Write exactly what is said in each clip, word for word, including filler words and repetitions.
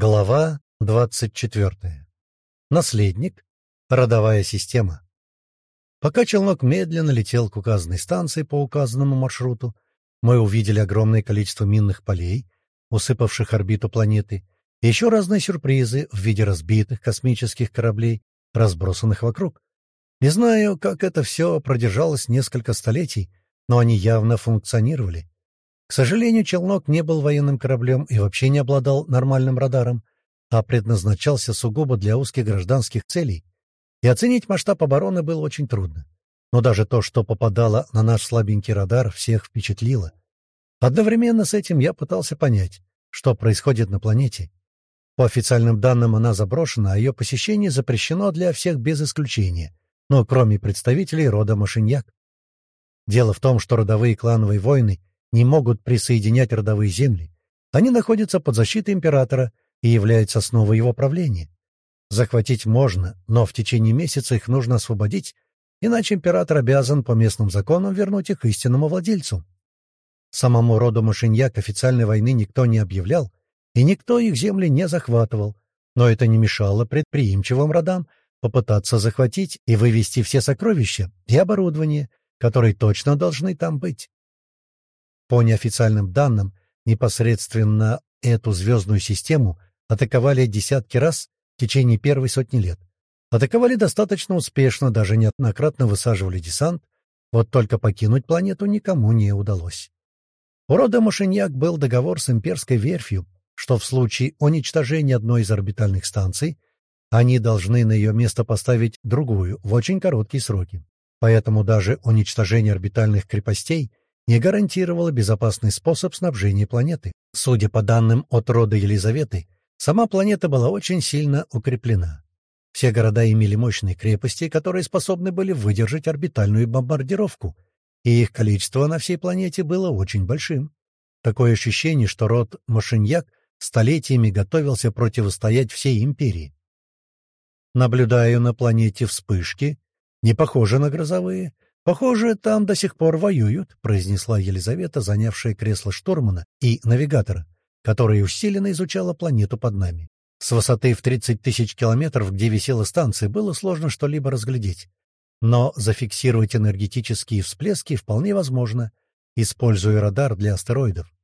Глава двадцать четвертая. Наследник. Родовая система. Пока челнок медленно летел к указанной станции по указанному маршруту, мы увидели огромное количество минных полей, усыпавших орбиту планеты, и еще разные сюрпризы в виде разбитых космических кораблей, разбросанных вокруг. Не знаю, как это все продержалось несколько столетий, но они явно функционировали. К сожалению, челнок не был военным кораблем и вообще не обладал нормальным радаром, а предназначался сугубо для узких гражданских целей, и оценить масштаб обороны было очень трудно. Но даже то, что попадало на наш слабенький радар, всех впечатлило. Одновременно с этим я пытался понять, что происходит на планете. По официальным данным, она заброшена, а ее посещение запрещено для всех без исключения, но кроме представителей рода Машиньяк. Дело в том, что родовые клановые войны не могут присоединять родовые земли. Они находятся под защитой императора и являются основой его правления. Захватить можно, но в течение месяца их нужно освободить, иначе император обязан по местным законам вернуть их истинному владельцу. Самому роду Машиньяк официальной войны никто не объявлял, и никто их земли не захватывал, но это не мешало предприимчивым родам попытаться захватить и вывести все сокровища и оборудование, которые точно должны там быть. По неофициальным данным, непосредственно эту звездную систему атаковали десятки раз в течение первой сотни лет. Атаковали достаточно успешно, даже неоднократно высаживали десант, вот только покинуть планету никому не удалось. У рода Машиньяк был договор с имперской верфью, что в случае уничтожения одной из орбитальных станций они должны на ее место поставить другую в очень короткие сроки. Поэтому даже уничтожение орбитальных крепостей не гарантировало безопасный способ снабжения планеты. Судя по данным от рода Елизаветы, сама планета была очень сильно укреплена. Все города имели мощные крепости, которые способны были выдержать орбитальную бомбардировку, и их количество на всей планете было очень большим. Такое ощущение, что род Машиньяк столетиями готовился противостоять всей империи. Наблюдаю на планете вспышки, не похожи на грозовые. «Похоже, там до сих пор воюют», — произнесла Елизавета, занявшая кресло штурмана и навигатора, которая усиленно изучала планету под нами. С высоты в тридцать тысяч километров, где висела станция, было сложно что-либо разглядеть. Но зафиксировать энергетические всплески вполне возможно, используя радар для астероидов.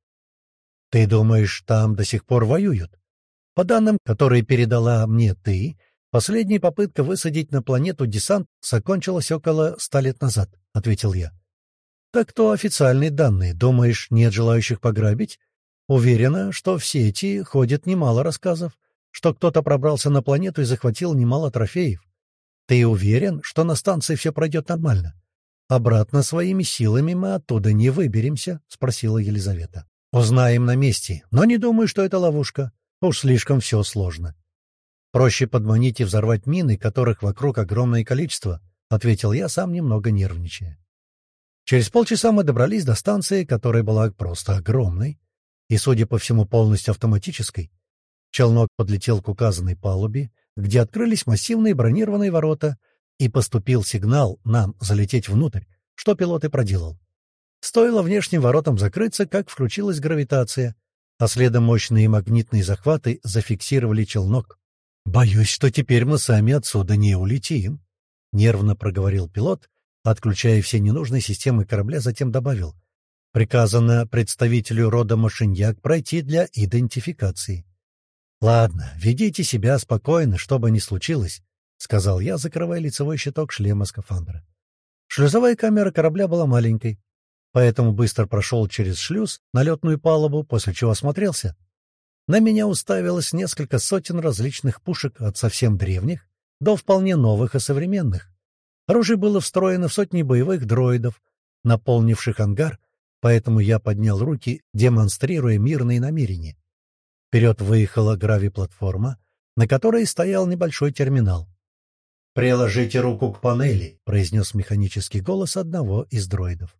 «Ты думаешь, там до сих пор воюют?» «По данным, которые передала мне ты, последняя попытка высадить на планету десант закончилась около ста лет назад», — ответил я. «Так то официальные данные. Думаешь, нет желающих пограбить? Уверена, что в сети ходит немало рассказов, что кто-то пробрался на планету и захватил немало трофеев. Ты уверен, что на станции все пройдет нормально? Обратно своими силами мы оттуда не выберемся?» — спросила Елизавета. «Узнаем на месте, но не думаю, что это ловушка. Уж слишком все сложно. Проще подманить и взорвать мины, которых вокруг огромное количество», — ответил я, сам немного нервничая. Через полчаса мы добрались до станции, которая была просто огромной и, судя по всему, полностью автоматической. Челнок подлетел к указанной палубе, где открылись массивные бронированные ворота, и поступил сигнал нам залететь внутрь, что пилот и проделал. Стоило внешним воротам закрыться, как включилась гравитация, а следом мощные магнитные захваты зафиксировали челнок. «Боюсь, что теперь мы сами отсюда не улетим», — нервно проговорил пилот, отключая все ненужные системы корабля, затем добавил: «Приказано представителю рода Машиньяк пройти для идентификации». «Ладно, ведите себя спокойно, что бы ни случилось», — сказал я, закрывая лицевой щиток шлема скафандра. Шлюзовая камера корабля была маленькой, поэтому быстро прошел через шлюз на летную палубу, после чего осмотрелся. На меня уставилось несколько сотен различных пушек, от совсем древних до вполне новых и современных. Оружие было встроено в сотни боевых дроидов, наполнивших ангар, поэтому я поднял руки, демонстрируя мирные намерения. Вперед выехала грави-платформа, на которой стоял небольшой терминал. «Приложите руку к панели», — произнес механический голос одного из дроидов.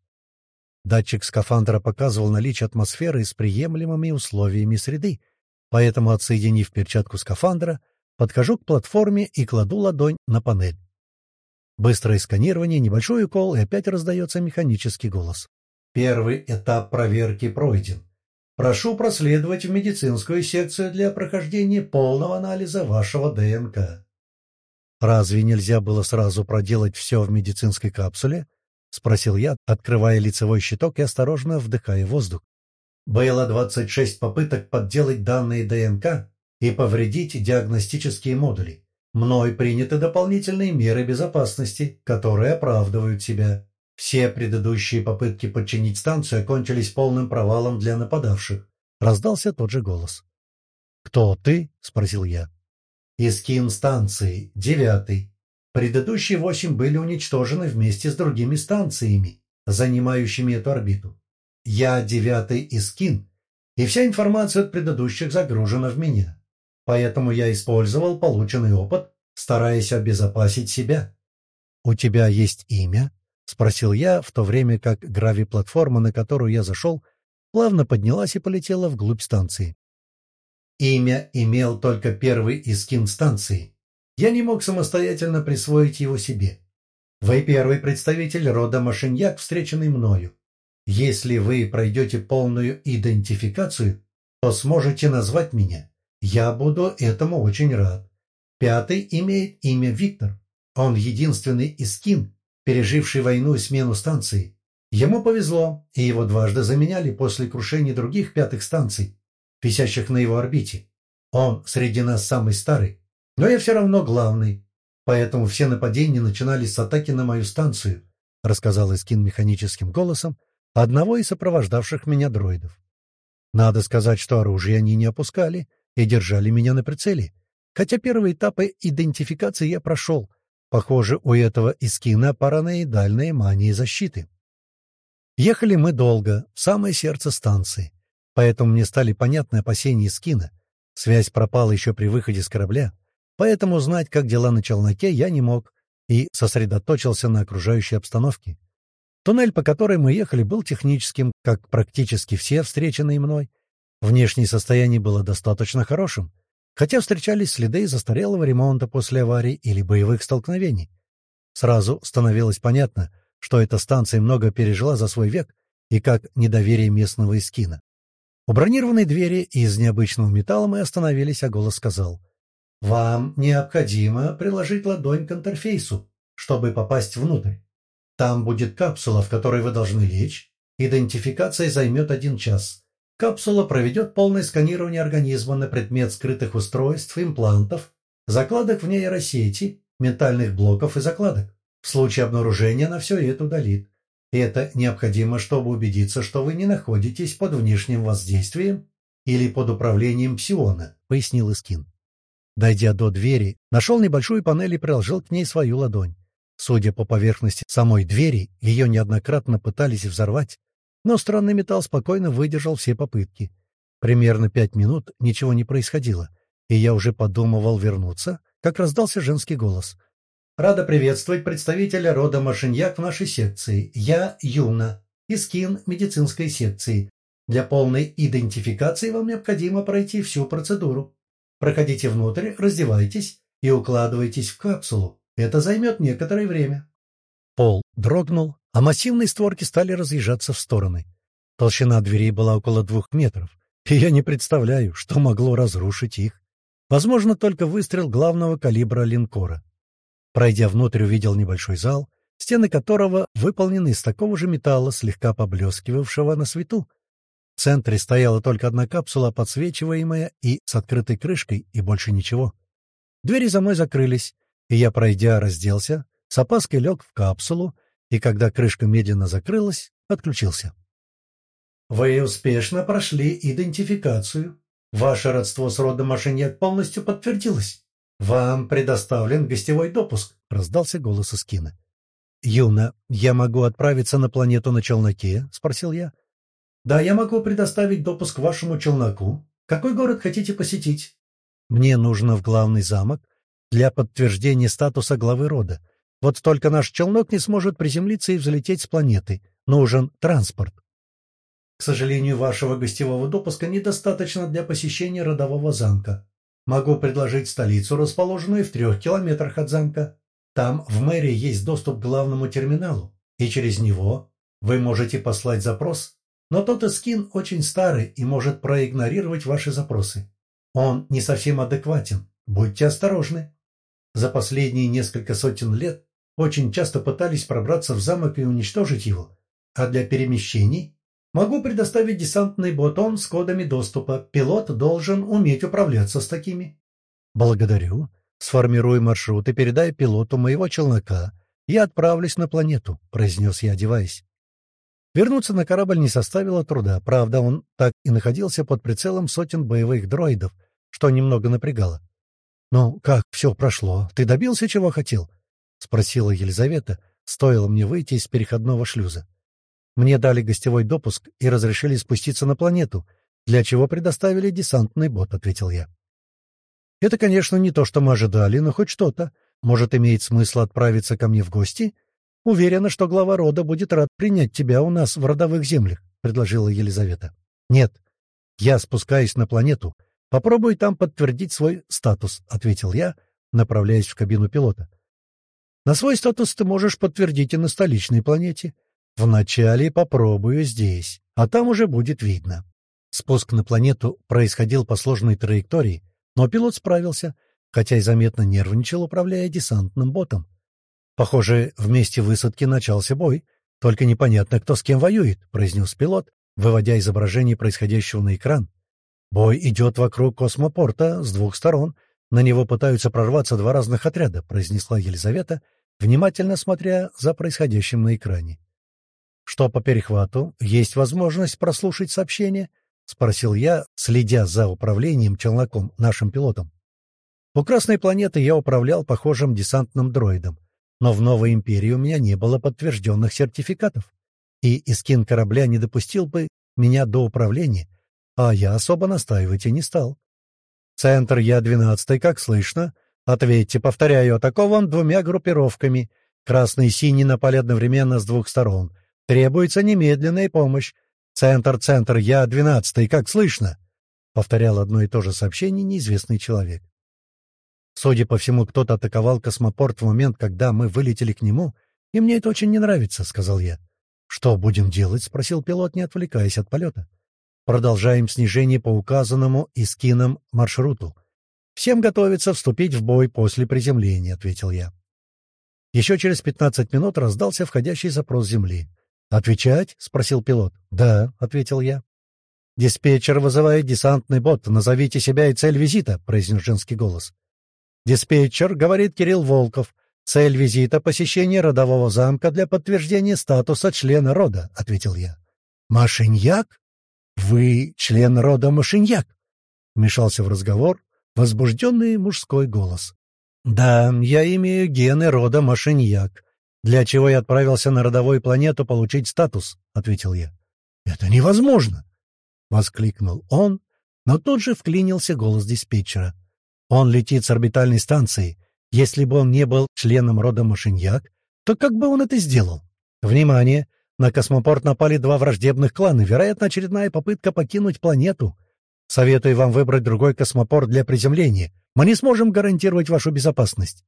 Датчик скафандра показывал наличие атмосферы с приемлемыми условиями среды, поэтому, отсоединив перчатку скафандра, подхожу к платформе и кладу ладонь на панель. Быстрое сканирование, небольшой укол, и опять раздается механический голос. «Первый этап проверки пройден. Прошу проследовать в медицинскую секцию для прохождения полного анализа вашего ДНК». «Разве нельзя было сразу проделать все в медицинской капсуле?» — спросил я, открывая лицевой щиток и осторожно вдыхая воздух. «Было двадцать шесть попыток подделать данные ДНК и повредить диагностические модули. Мной приняты дополнительные меры безопасности, которые оправдывают себя. Все предыдущие попытки подчинить станцию окончились полным провалом для нападавших». Раздался тот же голос. «Кто ты?» — спросил я. «Искин станции, девятый. Предыдущие восемь были уничтожены вместе с другими станциями, занимающими эту орбиту. Я девятый Искин, и вся информация от предыдущих загружена в меня. Поэтому я использовал полученный опыт, стараясь обезопасить себя». «У тебя есть имя?» — спросил я, в то время как грави-платформа, на которую я зашел, плавно поднялась и полетела вглубь станции. Имя имел только первый Искин станции. Я не мог самостоятельно присвоить его себе. Вы первый представитель рода Машиньяк, встреченный мною. Если вы пройдете полную идентификацию, то сможете назвать меня. Я буду этому очень рад. Пятый имеет имя Виктор. Он единственный Искин, переживший войну и смену станции. Ему повезло, и его дважды заменяли после крушения других пятых станций, висящих на его орбите. Он среди нас самый старый, но я все равно главный, поэтому все нападения начинались с атаки на мою станцию», — рассказал Искин механическим голосом одного из сопровождавших меня дроидов. Надо сказать, что оружие они не опускали и держали меня на прицеле, хотя первые этапы идентификации я прошел. Похоже, у этого Искина параноидальная мания защиты. Ехали мы долго, в самое сердце станции, поэтому мне стали понятны опасения Искина. Связь пропала еще при выходе с корабля, поэтому узнать, как дела на челноке, я не мог и сосредоточился на окружающей обстановке. Туннель, по которой мы ехали, был техническим, как практически все встреченные мной. Внешнее состояние было достаточно хорошим, хотя встречались следы застарелого ремонта после аварий или боевых столкновений. Сразу становилось понятно, что эта станция много пережила за свой век и как недоверие местного Искина. У бронированной двери из необычного металла мы остановились, а голос сказал: «Вам необходимо приложить ладонь к интерфейсу, чтобы попасть внутрь. Там будет капсула, в которой вы должны лечь. Идентификация займет один час. Капсула проведет полное сканирование организма на предмет скрытых устройств, имплантов, закладок в нейросети, ментальных блоков и закладок. В случае обнаружения она все это удалит. И это необходимо, чтобы убедиться, что вы не находитесь под внешним воздействием или под управлением псиона», — пояснил Искин. Дойдя до двери, нашел небольшую панель и приложил к ней свою ладонь. Судя по поверхности самой двери, ее неоднократно пытались взорвать, но странный металл спокойно выдержал все попытки. Примерно пять минут ничего не происходило, и я уже подумывал вернуться, как раздался женский голос. «Рада приветствовать представителя рода Машиньяк в нашей секции. Я Юна, Искин медицинской секции. Для полной идентификации вам необходимо пройти всю процедуру. Проходите внутрь, раздевайтесь и укладывайтесь в капсулу. Это займет некоторое время». Пол дрогнул, а массивные створки стали разъезжаться в стороны. Толщина дверей была около двух метров, и я не представляю, что могло разрушить их. Возможно, только выстрел главного калибра линкора. Пройдя внутрь, увидел небольшой зал, стены которого выполнены из такого же металла, слегка поблескивавшего на свету. В центре стояла только одна капсула, подсвечиваемая и с открытой крышкой, и больше ничего. Двери за мной закрылись, и я, пройдя, разделся, с опаской лег в капсулу, и когда крышка медленно закрылась, отключился. «Вы успешно прошли идентификацию. Ваше родство с родом Машиньяк полностью подтвердилось. Вам предоставлен гостевой допуск», — раздался голос Искина. «Юна, я могу отправиться на планету на челноке?» — спросил я. «Да, я могу предоставить допуск к вашему челноку. Какой город хотите посетить?» «Мне нужно в главный замок для подтверждения статуса главы рода. Вот только наш челнок не сможет приземлиться и взлететь с планеты. Нужен транспорт». «К сожалению, вашего гостевого допуска недостаточно для посещения родового замка. Могу предложить столицу, расположенную в трех километрах от замка. Там в мэрии есть доступ к главному терминалу, и через него вы можете послать запрос Но тот Искин очень старый и может проигнорировать ваши запросы. Он не совсем адекватен. Будьте осторожны. За последние несколько сотен лет очень часто пытались пробраться в замок и уничтожить его. А для перемещений могу предоставить десантный ботон с кодами доступа. Пилот должен уметь управляться с такими. Благодарю. Сформируй маршрут и передай пилоту моего челнока. Я отправлюсь на планету, произнес я, одеваясь. Вернуться на корабль не составило труда. Правда, он так и находился под прицелом сотен боевых дроидов, что немного напрягало. «Ну, как все прошло? Ты добился, чего хотел?» — спросила Елизавета, стоило мне выйти из переходного шлюза. Мне дали гостевой допуск и разрешили спуститься на планету, для чего предоставили десантный бот, — ответил я. «Это, конечно, не то, что мы ожидали, но хоть что-то. Может, имеет смысл отправиться ко мне в гости? Уверена, что глава рода будет рад принять тебя у нас в родовых землях», — предложила Елизавета. «Нет, я спускаюсь на планету. Попробуй там подтвердить свой статус», — ответил я, направляясь в кабину пилота. «На свой статус ты можешь подтвердить и на столичной планете. Вначале попробую здесь, а там уже будет видно». Спуск на планету происходил по сложной траектории, но пилот справился, хотя и заметно нервничал, управляя десантным ботом. «Похоже, в месте высадки начался бой, только непонятно, кто с кем воюет», — произнес пилот, выводя изображение происходящего на экран. «Бой идет вокруг космопорта с двух сторон. На него пытаются прорваться два разных отряда», — произнесла Елизавета, внимательно смотря за происходящим на экране. «Что по перехвату? Есть возможность прослушать сообщение?» — спросил я, следя за управлением челноком, нашим пилотом. У Красной планеты я управлял похожим десантным дроидом, но в Новой Империи у меня не было подтвержденных сертификатов, и Искин корабля не допустил бы меня до управления, а я особо настаивать и не стал. «Центр Я двенадцать, как слышно? Ответьте, повторяю, атакован двумя группировками. Красный и синий напали одновременно с двух сторон. Требуется немедленная помощь. Центр, центр, Я двенадцать, как слышно?» — повторял одно и то же сообщение неизвестный человек. Судя по всему, кто-то атаковал космопорт в момент, когда мы вылетели к нему, и мне это очень не нравится, — сказал я. «Что будем делать?» — спросил пилот, не отвлекаясь от полета. «Продолжаем снижение по указанному Искином маршруту. Всем готовиться вступить в бой после приземления», — ответил я. Еще через пятнадцать минут раздался входящий запрос Земли. «Отвечать?» — спросил пилот. «Да», — ответил я. «Диспетчер вызывает десантный бот. Назовите себя и цель визита», — произнес женский голос. «Диспетчер», — говорит Кирилл Волков. «Цель визита — посещение родового замка для подтверждения статуса члена рода», — ответил я. «Машиньяк? Вы член рода Машиньяк?» — вмешался в разговор возбужденный мужской голос. «Да, я имею гены рода Машиньяк, для чего я отправился на родовую планету получить статус», — ответил я. «Это невозможно!» — воскликнул он, но тут же вклинился голос диспетчера. «Он летит с орбитальной станции. Если бы он не был членом рода Машиньяк, то как бы он это сделал? Внимание! На космопорт напали два враждебных клана. Вероятно, очередная попытка покинуть планету. Советую вам выбрать другой космопорт для приземления. Мы не сможем гарантировать вашу безопасность».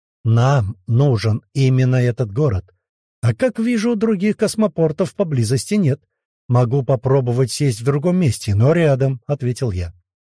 «Нам нужен именно этот город. А как вижу, других космопортов поблизости нет. Могу попробовать сесть в другом месте, но рядом», — ответил я.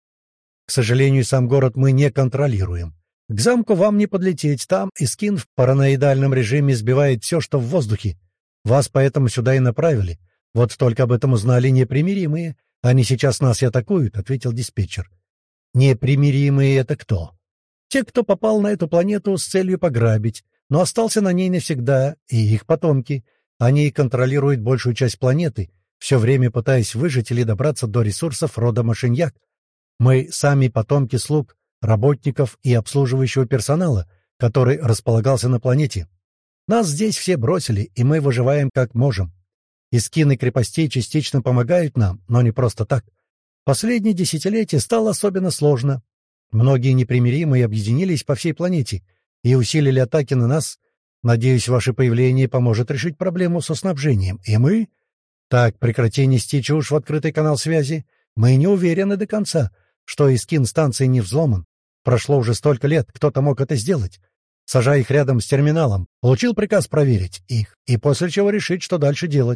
«К сожалению, сам город мы не контролируем. К замку вам не подлететь, там Искин в параноидальном режиме сбивает все, что в воздухе. Вас поэтому сюда и направили. Вот только об этом узнали непримиримые. Они сейчас нас и атакуют», — ответил диспетчер. «Непримиримые — это кто?» «Те, кто попал на эту планету с целью пограбить, но остался на ней навсегда, и их потомки. Они контролируют большую часть планеты, все время пытаясь выжить или добраться до ресурсов рода Машиньяк. Мы сами потомки слуг, работников и обслуживающего персонала, который располагался на планете. Нас здесь все бросили, и мы выживаем как можем. Искины крепостей частично помогают нам, но не просто так. Последние десятилетия стало особенно сложно. Многие непримиримые объединились по всей планете и усилили атаки на нас. Надеюсь, ваше появление поможет решить проблему со снабжением. И мы... Так, прекрати нести чушь в открытый канал связи. Мы не уверены до конца, что Искин станции не взломан. Прошло уже столько лет, кто-то мог это сделать. Сажай их рядом с терминалом. Получил приказ проверить их, и после чего решить, что дальше делать.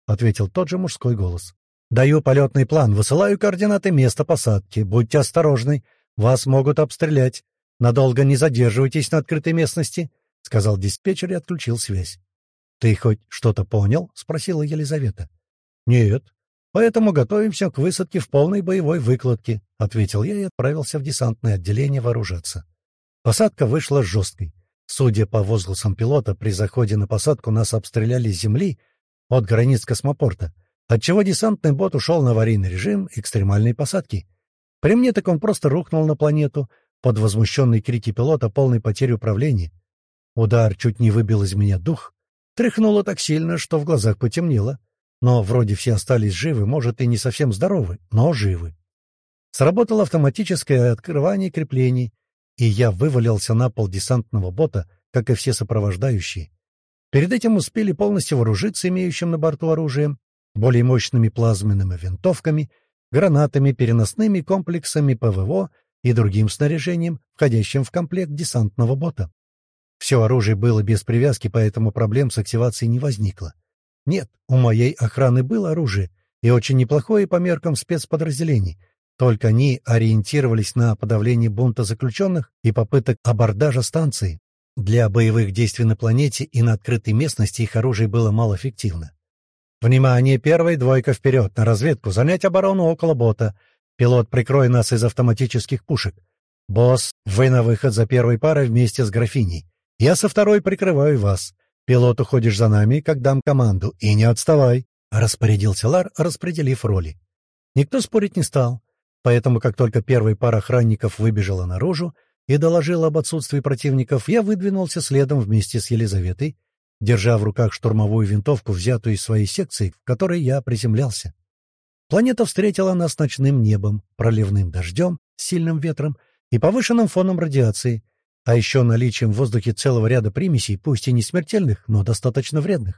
— ответил тот же мужской голос. «Даю полетный план, высылаю координаты места посадки. Будьте осторожны, вас могут обстрелять. Надолго не задерживайтесь на открытой местности», — сказал диспетчер и отключил связь. «Ты хоть что-то понял?» — спросила Елизавета. «Нет. Поэтому готовимся к высадке в полной боевой выкладке», — ответил я и отправился в десантное отделение вооружаться. Посадка вышла жесткой. Судя по возгласам пилота, при заходе на посадку нас обстреляли с земли от границ космопорта, отчего десантный бот ушел на аварийный режим экстремальной посадки. При мне так он просто рухнул на планету под возмущенные крики пилота полной потери управления. Удар чуть не выбил из меня дух, тряхнуло так сильно, что в глазах потемнело. Но вроде все остались живы, может, и не совсем здоровы, но живы. Сработало автоматическое открывание креплений, и я вывалился на пол десантного бота, как и все сопровождающие. Перед этим успели полностью вооружиться имеющим на борту оружием, более мощными плазменными винтовками, гранатами, переносными комплексами ПВО и другим снаряжением, входящим в комплект десантного бота. Все оружие было без привязки, поэтому проблем с активацией не возникло. Нет, у моей охраны было оружие, и очень неплохое по меркам спецподразделений, только они ориентировались на подавление бунта заключенных и попыток абордажа станции. Для боевых действий на планете и на открытой местности их оружие было малоэффективно. «Внимание! Первая двойка вперед! На разведку! Занять оборону около бота! Пилот, прикрой нас из автоматических пушек! Босс, вы на выход за первой парой вместе с графиней! Я со второй прикрываю вас! Пилот, уходишь за нами, как дам команду, и не отставай!» — распорядился Лар, распределив роли. Никто спорить не стал, поэтому, как только первая пара охранников выбежала наружу и доложила об отсутствии противников, я выдвинулся следом вместе с Елизаветой, держа в руках штурмовую винтовку, взятую из своей секции, в которой я приземлялся. Планета встретила нас ночным небом, проливным дождем, сильным ветром и повышенным фоном радиации, а еще наличием в воздухе целого ряда примесей, пусть и не смертельных, но достаточно вредных.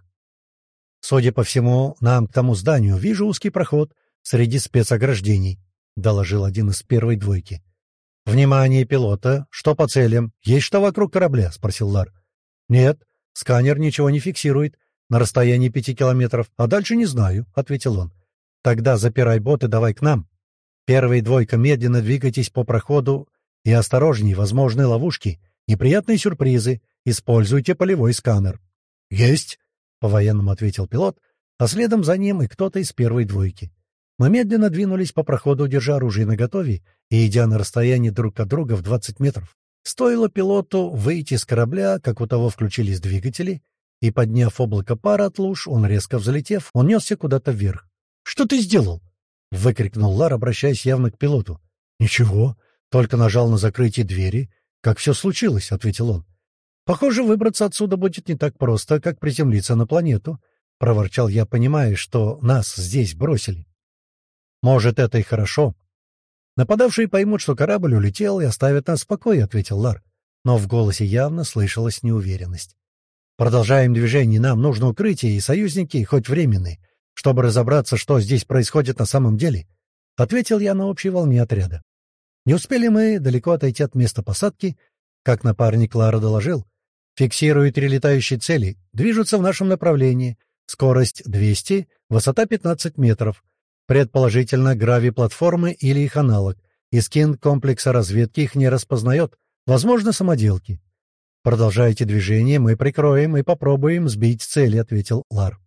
«Судя по всему, нам к тому зданию вижу узкий проход среди спецограждений», — доложил один из первой двойки. «Внимание, пилота! Что по целям? Есть что вокруг корабля?» — спросил Лар. «Нет, сканер ничего не фиксирует. На расстоянии пяти километров, а дальше не знаю», — ответил он. «Тогда запирай бот и давай к нам. Первая двойка, медленно двигайтесь по проходу и осторожней, возможны ловушки, неприятные сюрпризы. Используйте полевой сканер». «Есть!» — по-военному ответил пилот, а следом за ним и кто-то из первой двойки. Мы медленно двинулись по проходу, держа оружие наготове и идя на расстоянии друг от друга в двадцать метров. Стоило пилоту выйти с корабля, как у того включились двигатели, и, подняв облако пара от луж, он, резко взлетев, он несся куда-то вверх. «Что ты сделал?» — выкрикнул Лар, обращаясь явно к пилоту. «Ничего, только нажал на закрытие двери. Как все случилось?» — ответил он. «Похоже, выбраться отсюда будет не так просто, как приземлиться на планету», — проворчал я, понимая, что нас здесь бросили. «Может, это и хорошо. Нападавшие поймут, что корабль улетел, и оставят нас в покое», — ответил Лар. Но в голосе явно слышалась неуверенность. «Продолжаем движение, нам нужно укрытие и союзники, хоть временные, чтобы разобраться, что здесь происходит на самом деле», — ответил я на общей волне отряда. Не успели мы далеко отойти от места посадки, как напарник Лара доложил. «Фиксирую три летающие цели, движутся в нашем направлении. Скорость двести, высота пятнадцать метров. Предположительно, грави-платформы или их аналог. Искин комплекса разведки их не распознает. Возможно, самоделки. Продолжайте движение, мы прикроем и попробуем сбить цели», — ответил Лар.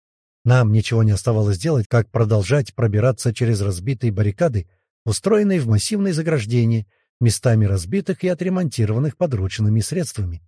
Нам ничего не оставалось делать, как продолжать пробираться через разбитые баррикады, устроенные в массивные заграждения, местами разбитых и отремонтированных подручными средствами.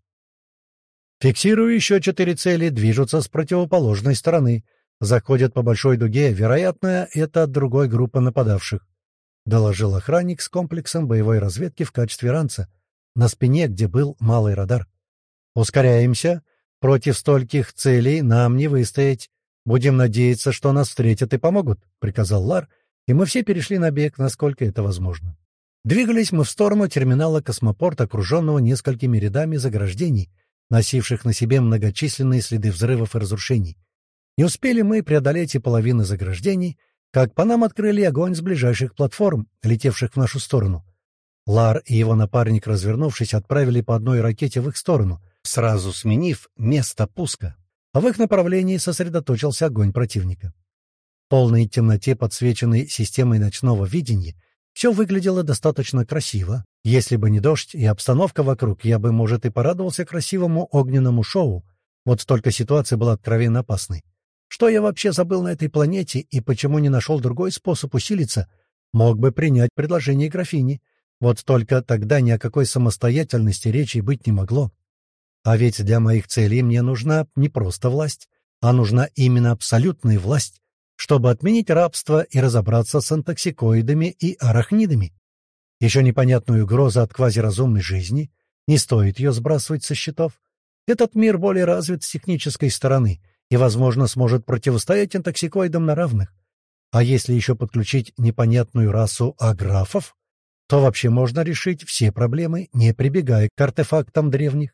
«Фиксирую еще четыре цели, движутся с противоположной стороны. Заходят по большой дуге, вероятно, это от другой группы нападавших», — доложил охранник с комплексом боевой разведки в качестве ранца, на спине, где был малый радар. «Ускоряемся. Против стольких целей нам не выстоять. Будем надеяться, что нас встретят и помогут», — приказал Лар, и мы все перешли на бег, насколько это возможно. Двигались мы в сторону терминала космопорта, окруженного несколькими рядами заграждений, носивших на себе многочисленные следы взрывов и разрушений. Не успели мы преодолеть и половины заграждений, как по нам открыли огонь с ближайших платформ, летевших в нашу сторону. Лар и его напарник, развернувшись, отправили по одной ракете в их сторону, сразу сменив место пуска. а в их направлении сосредоточился огонь противника. В полной темноте, подсвеченной системой ночного видения, все выглядело достаточно красиво. Если бы не дождь и обстановка вокруг, я бы, может, и порадовался красивому огненному шоу. Вот только ситуация была откровенно опасной. Что я вообще забыл на этой планете и почему не нашел другой способ усилиться? Мог бы принять предложение графини. Вот только тогда ни о какой самостоятельности речи быть не могло. А ведь для моих целей мне нужна не просто власть, а нужна именно абсолютная власть, чтобы отменить рабство и разобраться с антоксикоидами и арахнидами. Еще непонятную угрозу от квазиразумной жизни, не стоит ее сбрасывать со счетов. Этот мир более развит с технической стороны и, возможно, сможет противостоять антоксикоидам на равных. А если еще подключить непонятную расу аграфов, то вообще можно решить все проблемы, не прибегая к артефактам древних.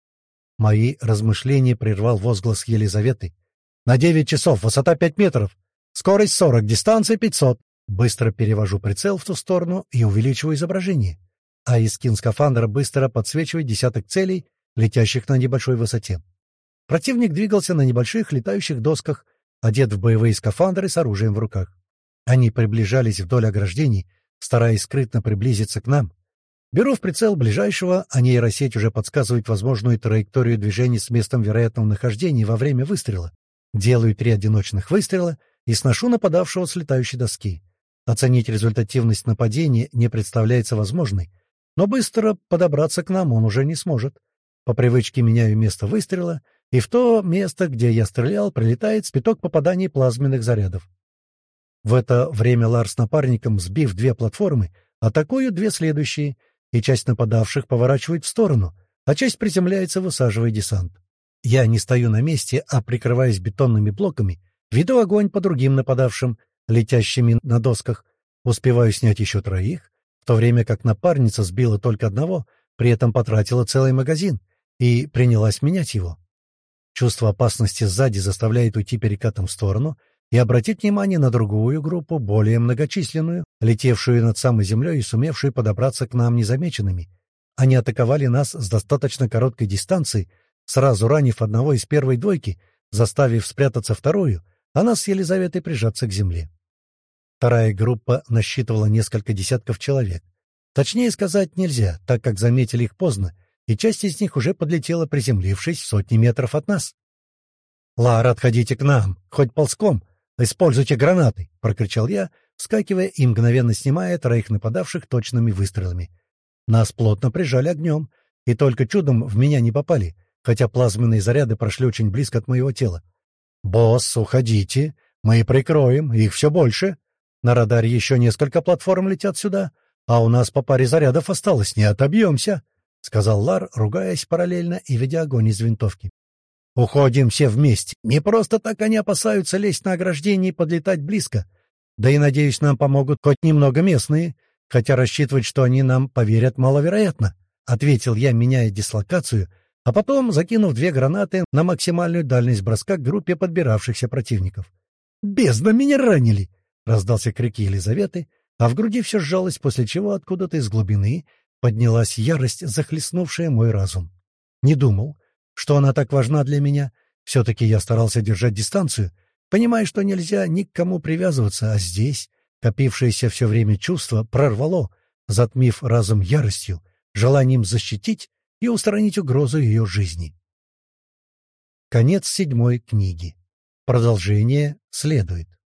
Мои размышления прервал возглас Елизаветы. «На девять часов, высота пять метров, скорость сорок, дистанция пятьсот». Быстро перевожу прицел в ту сторону и увеличиваю изображение. А из скин-скафандра быстро подсвечивает десяток целей, летящих на небольшой высоте. Противник двигался на небольших летающих досках, одет в боевые скафандры с оружием в руках. Они приближались вдоль ограждений, стараясь скрытно приблизиться к нам. Беру в прицел ближайшего, а нейросеть уже подсказывает возможную траекторию движения с местом вероятного нахождения во время выстрела. Делаю три одиночных выстрела и сношу нападавшего с летающей доски. Оценить результативность нападения не представляется возможной, но быстро подобраться к нам он уже не сможет. По привычке меняю место выстрела, и в то место, где я стрелял, прилетает спиток попаданий плазменных зарядов. В это время Лар с напарником, сбив две платформы, атакуют две следующие, и часть нападавших поворачивает в сторону, а часть приземляется, высаживая десант. Я не стою на месте, а, прикрываясь бетонными блоками, веду огонь по другим нападавшим, летящими на досках, успеваю снять еще троих, в то время как напарница сбила только одного, при этом потратила целый магазин и принялась менять его. Чувство опасности сзади заставляет уйти перекатом в сторону и обратить внимание на другую группу, более многочисленную, летевшую над самой землей и сумевшую подобраться к нам незамеченными. Они атаковали нас с достаточно короткой дистанции, сразу ранив одного из первой двойки, заставив спрятаться вторую, а нас с Елизаветой прижаться к земле. Вторая группа насчитывала несколько десятков человек. Точнее сказать нельзя, так как заметили их поздно, и часть из них уже подлетела, приземлившись в сотни метров от нас. «Лара, отходите к нам, хоть ползком, используйте гранаты!» — прокричал я, вскакивая и мгновенно снимая троих нападавших точными выстрелами. Нас плотно прижали огнем, и только чудом в меня не попали, хотя плазменные заряды прошли очень близко от моего тела. «Босс, уходите, мы прикроем, их все больше. На радаре еще несколько платформ летят сюда, а у нас по паре зарядов осталось, не отобьемся», — сказал Лар, ругаясь параллельно и ведя огонь из винтовки. «Уходим все вместе. Не просто так они опасаются лезть на ограждение и подлетать близко. Да и, надеюсь, нам помогут хоть немного местные, хотя рассчитывать, что они нам поверят, маловероятно», — ответил я, меняя дислокацию, а потом закинув две гранаты на максимальную дальность броска к группе подбиравшихся противников. «Бездна, меня ранили!» — раздался крик Елизаветы, а в груди все сжалось, после чего откуда-то из глубины поднялась ярость, захлестнувшая мой разум. Не думал, что она так важна для меня. Все-таки я старался держать дистанцию, понимая, что нельзя ни к кому привязываться, а здесь копившееся все время чувство прорвало, затмив разум яростью, желанием защитить и устранить угрозу ее жизни. Конец седьмой книги. Продолжение следует.